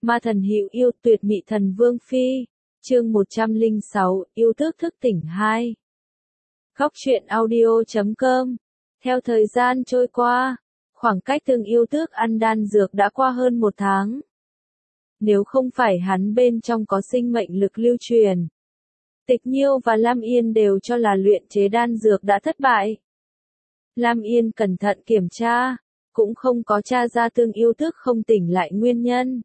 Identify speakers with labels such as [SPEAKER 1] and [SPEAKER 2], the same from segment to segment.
[SPEAKER 1] Ma thần hữu yêu tuyệt mị thần vương phi. Chương 106, yêu tước thức tỉnh 2. Góc truyện audio.com. Theo thời gian trôi qua, khoảng cách từng yêu tước ăn đan dược đã qua hơn 1 tháng. Nếu không phải hắn bên trong có sinh mệnh lực lưu truyền, Tịch Nhiêu và Lam Yên đều cho là luyện chế đan dược đã thất bại. Lam Yên cẩn thận kiểm tra, cũng không có tra ra tương yêu tước không tỉnh lại nguyên nhân.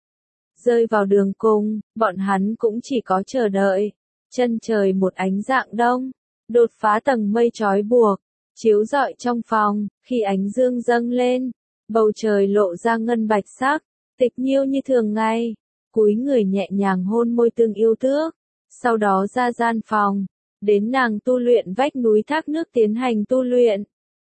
[SPEAKER 1] Rơi vào đường cùng, bọn hắn cũng chỉ có chờ đợi. Chân trời một ánh rạng đông, đột phá tầng mây trói buộc, chiếu rọi trong phòng, khi ánh dương dâng lên, bầu trời lộ ra ngân bạch sắc. Tịch Nhiêu như thường ngày, cúi người nhẹ nhàng hôn môi tương yêu tước, sau đó ra gian phòng, đến nàng tu luyện vách núi thác nước tiến hành tu luyện.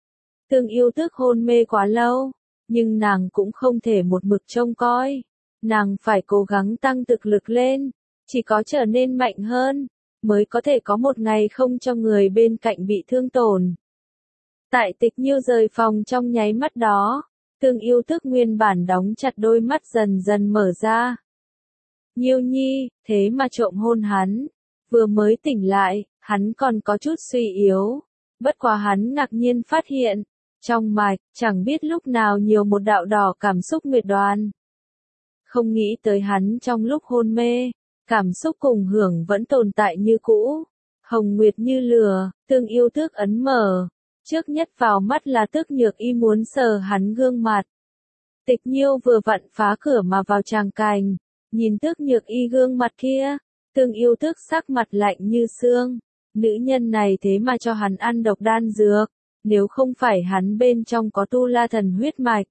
[SPEAKER 1] Tương yêu tước hôn mê quá lâu, nhưng nàng cũng không thể một mực trông coi. Nàng phải cố gắng tăng thực lực lên, chỉ có trở nên mạnh hơn, mới có thể có một ngày không cho người bên cạnh bị thương tổn. Tại Tịch Nhiêu rời phòng trong nháy mắt đó, tương yêu tước nguyên bản đóng chặt đôi mắt dần dần mở ra. Nhiêu nhi, thế mà trộm hôn hắn. Vừa mới tỉnh lại, hắn còn có chút suy yếu. Bất quá hắn ngạc nhiên phát hiện, trong mạch, chẳng biết lúc nào nhiều một đạo đỏ cảm xúc nguyệt đoàn. Không nghĩ tới hắn trong lúc hôn mê, cảm xúc cùng hưởng vẫn tồn tại như cũ. Hồng nguyệt như lửa, tương yêu tước ấn mở. Trước nhất vào mắt là Tước Nhược Y muốn sờ hắn gương mặt. Tịch Nhiêu vừa vặn phá cửa mà vào tràng cành, nhìn Tước Nhược Y gương mặt kia, tương yêu tước sắc mặt lạnh như xương. Nữ nhân này thế mà cho hắn ăn độc đan dược, nếu không phải hắn bên trong có tu la thần huyết mạch,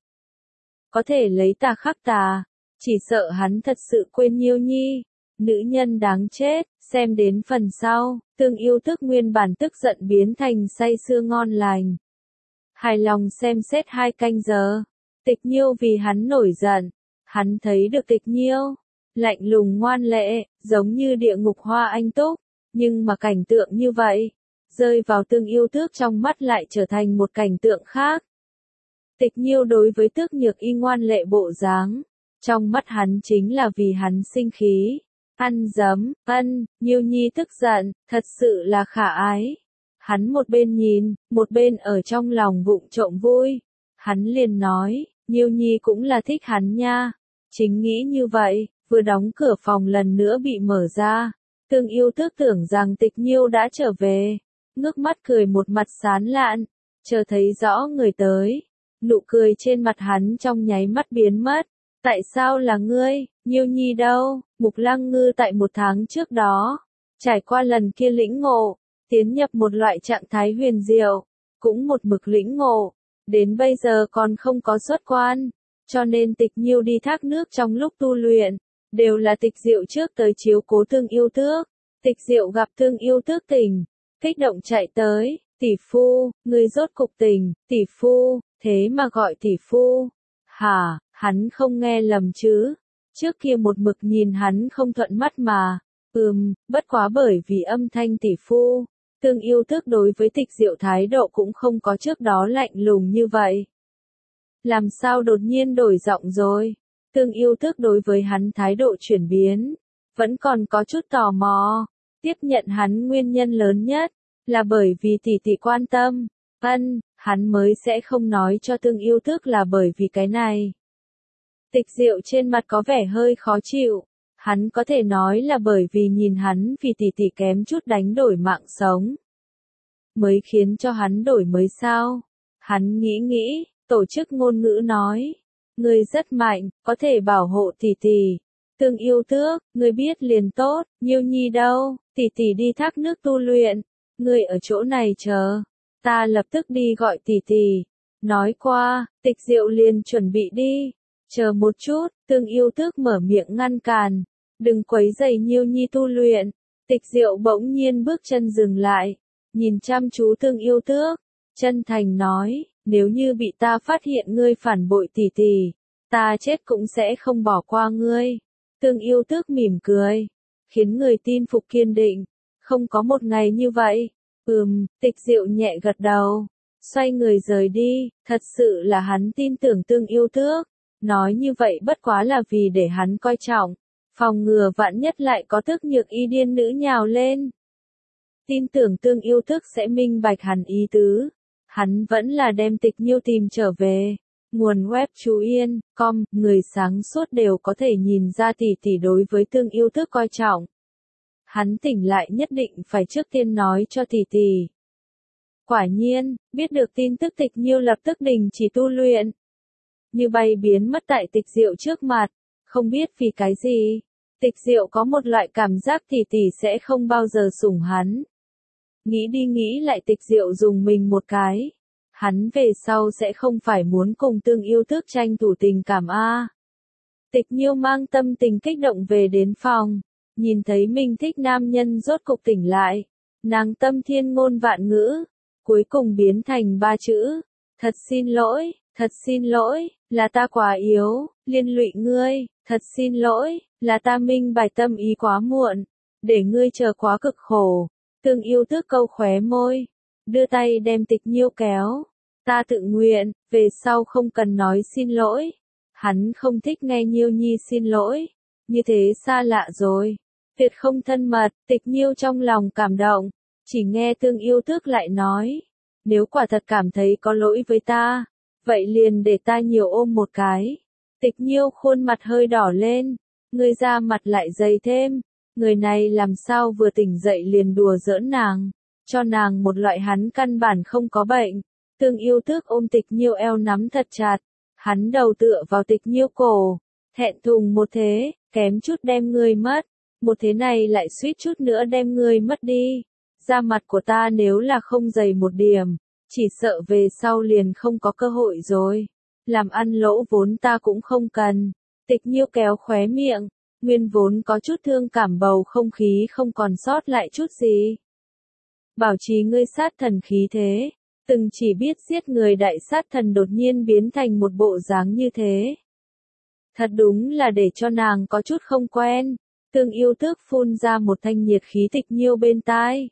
[SPEAKER 1] có thể lấy tà khắc tà, chỉ sợ hắn thật sự quên Nhiêu nhi. Nữ nhân đáng chết. Xem đến phần sau, tương yêu tước nguyên bản tức giận biến thành say sưa ngon lành. Hài lòng xem xét 2 canh giờ. Tịch Nhiêu vì hắn nổi giận. Hắn thấy được Tịch Nhiêu, lạnh lùng ngoan lệ, giống như địa ngục hoa anh túc. Nhưng mà cảnh tượng như vậy, rơi vào tương yêu tước trong mắt lại trở thành một cảnh tượng khác. Tịch Nhiêu đối với Tước Nhược Y ngoan lệ bộ dáng, trong mắt hắn chính là vì hắn sinh khí. Ăn dấm, Nhiêu nhi tức giận, thật sự là khả ái. Hắn một bên nhìn, một bên ở trong lòng vụng trộm vui. Hắn liền nói, Nhiêu nhi cũng là thích hắn nha. Chính nghĩ như vậy, vừa đóng cửa phòng lần nữa bị mở ra. Tương yêu tước tưởng rằng Tịch Nhiêu đã trở về, ngước mắt cười một mặt sán lạn, chờ thấy rõ người tới. Nụ cười trên mặt hắn trong nháy mắt biến mất. Tại sao là ngươi, Nhiêu nhi đâu? Mục Lăng Ngư tại 1 tháng trước đó, trải qua lần kia lĩnh ngộ, tiến nhập một loại trạng thái huyền diệu, cũng một mực lĩnh ngộ, đến bây giờ còn không có xuất quan, cho nên Tịch Nhiêu đi thác nước trong lúc tu luyện, đều là Tịch Diệu trước tới chiếu cố tương yêu tước. Tịch Diệu gặp tương yêu tước tỉnh, kích động chạy tới, tỷ phu, ngươi rốt cục tỉnh, tỷ phu, thế mà gọi tỷ phu. Hả, hắn không nghe lầm chứ? Trước kia một mực nhìn hắn không thuận mắt mà. Bất quá bởi vì âm thanh tỷ phu, tương yêu tước đối với Tịch Diệu thái độ cũng không có trước đó lạnh lùng như vậy. Làm sao đột nhiên đổi giọng rồi? Tương yêu tước đối với hắn thái độ chuyển biến, vẫn còn có chút tò mò. Tiếp nhận hắn nguyên nhân lớn nhất, là bởi vì tỷ tỷ quan tâm. Hắn mới sẽ không nói cho tương yêu tước là bởi vì cái này. Tịch Diệu trên mặt có vẻ hơi khó chịu. Hắn có thể nói là bởi vì nhìn hắn vì tỷ tỷ kém chút đánh đổi mạng sống, mới khiến cho hắn đổi mới sao? Hắn nghĩ, tổ chức ngôn ngữ nói, ngươi rất mạnh, có thể bảo hộ tỷ tỷ. Tương yêu tước, ngươi biết liền tốt. Nhiêu nhi đâu? Tỷ tỷ đi thác nước tu luyện, ngươi ở chỗ này chờ, ta lập tức đi gọi tỷ tỷ. Nói qua, Tịch Diệu liền chuẩn bị đi. Chờ một chút, tương yêu tước mở miệng ngăn cản. Đừng quấy rầy Nhiêu nhi tu luyện. Tịch Diệu bỗng nhiên bước chân dừng lại, nhìn chăm chú tương yêu tước, chân thành nói, nếu như bị ta phát hiện ngươi phản bội tỷ tỷ, ta chết cũng sẽ không bỏ qua ngươi. Tương yêu tước mỉm cười, khiến người tin phục kiên định. Không có một ngày như vậy. Tịch Diệu nhẹ gật đầu, xoay người rời đi. Thật sự là hắn tin tưởng tương yêu tước. nói như vậy bất quá là vì để hắn coi trọng, phòng ngừa vạn nhất lại có Tức Nhược Y điên nữ nhào lên. Tin tưởng Tương Yêu Thức sẽ minh bạch hắn ý tứ, hắn vẫn là đem Tịch Nhiêu tìm trở về. Nguồn web Chú Yên.com, người sáng suốt đều có thể nhìn ra tỷ tỷ đối với Tương Yêu Thức coi trọng. Hắn tỉnh lại nhất định phải trước tiên nói cho tỷ tỷ. Quả nhiên, biết được tin tức Tịch Nhiêu lập tức đình chỉ tu luyện. Như bay biến mất tại Tịch Diệu trước mặt, không biết vì cái gì. Tịch Diệu có một loại cảm giác tỷ tỷ sẽ không bao giờ sủng hắn. Nghĩ đi nghĩ lại Tịch Diệu dùng mình một cái. Hắn về sau sẽ không phải muốn cùng Tương Yêu Thức tranh thủ tình cảm a. Tịch Nhiêu mang tâm tình kích động về đến phòng, nhìn thấy mình thích nam nhân rốt cục tỉnh lại, nàng tâm thiên ngôn vạn ngữ, cuối cùng biến thành 3 chữ, thật xin lỗi, là ta quá yếu, liên lụy ngươi, thật xin lỗi, là ta minh bạch tâm ý quá muộn, để ngươi chờ quá cực khổ. Tương Yêu Thức câu khóe môi, đưa tay đem Tịch Nhiêu kéo. Ta tự nguyện, về sau không cần nói xin lỗi. Hắn không thích nghe Nhiêu Nhi xin lỗi. Như thế xa lạ rồi. Tuyệt không thân mật, Tịch Nhiêu trong lòng cảm động. Chỉ nghe Tương Yêu Thức lại nói. Nếu quả thật cảm thấy có lỗi với ta, vậy liền để ta nhiều ôm một cái. Tịch Nhiêu khuôn mặt hơi đỏ lên. Người ra mặt lại dày thêm. Người này làm sao vừa tỉnh dậy liền đùa giỡn nàng. Cho nàng một loại hắn căn bản không có bệnh. Tương Yêu Thức ôm Tịch Nhiêu eo nắm thật chặt, hắn đầu tựa vào Tịch Nhiêu cổ, thẹn thùng một thế, kém chút đem ngươi mất, một thế này lại suýt chút nữa đem ngươi mất đi. Da mặt của ta nếu là không dày một điểm, chỉ sợ về sau liền không có cơ hội rồi. Làm ăn lỗ vốn ta cũng không cần. Tịch Nhiêu kéo khóe miệng, nguyên vốn có chút thương cảm bầu không khí không còn sót lại chút gì. Bảo trì ngươi sát thần khí thế. Từng chỉ biết giết người đại sát thần đột nhiên biến thành một bộ dáng như thế. Thật đúng là để cho nàng có chút không quen. Tương Yêu Thức phun ra một thanh nhiệt khí Tịch Nhiêu bên tai.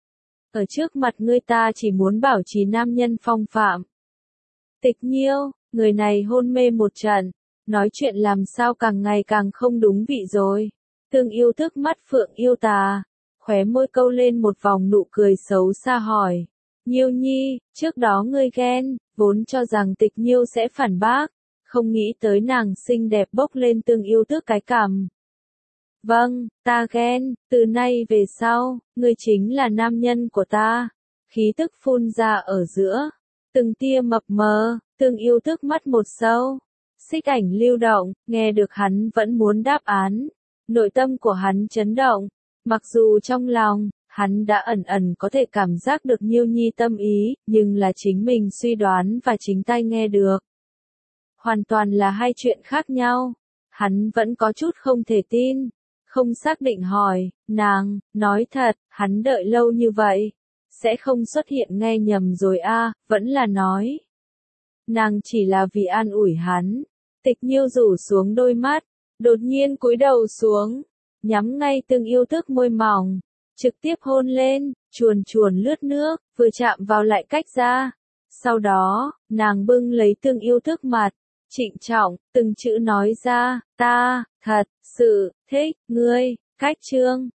[SPEAKER 1] Ở trước mặt ngươi ta chỉ muốn bảo trì nam nhân phong phạm. Tịch Nhiêu, người này hôn mê một trận, nói chuyện làm sao càng ngày càng không đúng vị rồi. Tương Yêu Thức mắt phượng yêu tà, khóe môi câu lên một vòng nụ cười xấu xa hỏi. Nhiêu Nhi, trước đó ngươi ghen, vốn cho rằng Tịch Nhiêu sẽ phản bác, không nghĩ tới nàng xinh đẹp bốc lên Tương Yêu Thức cái cằm. Vâng, ta ghen, từ nay về sau, ngươi chính là nam nhân của ta. Khí tức phun ra ở giữa, từng tia mập mờ, Tương Yêu Thức mắt một sâu. Xích ảnh lưu động, nghe được hắn vẫn muốn đáp án. Nội tâm của hắn chấn động, mặc dù trong lòng, hắn đã ẩn ẩn có thể cảm giác được Nhiêu Nhi tâm ý, nhưng là chính mình suy đoán và chính tai nghe được. Hoàn toàn là hai chuyện khác nhau. Hắn vẫn có chút không thể tin, không xác định hỏi, nàng, nói thật, hắn đợi lâu như vậy, sẽ không xuất hiện nghe nhầm rồi a, vẫn là nói. Nàng chỉ là vì an ủi hắn. Tịch Nhiêu rủ xuống đôi mắt, đột nhiên cúi đầu xuống, nhắm ngay Tương Yêu Thức môi mỏng. Trực tiếp hôn lên, chuồn chuồn lướt nước, vừa chạm vào lại cách ra. Sau đó, nàng bưng lấy Tương Yêu Thức mặt, trịnh trọng, từng chữ nói ra, ta, thật, sự, thích, ngươi, cách chương.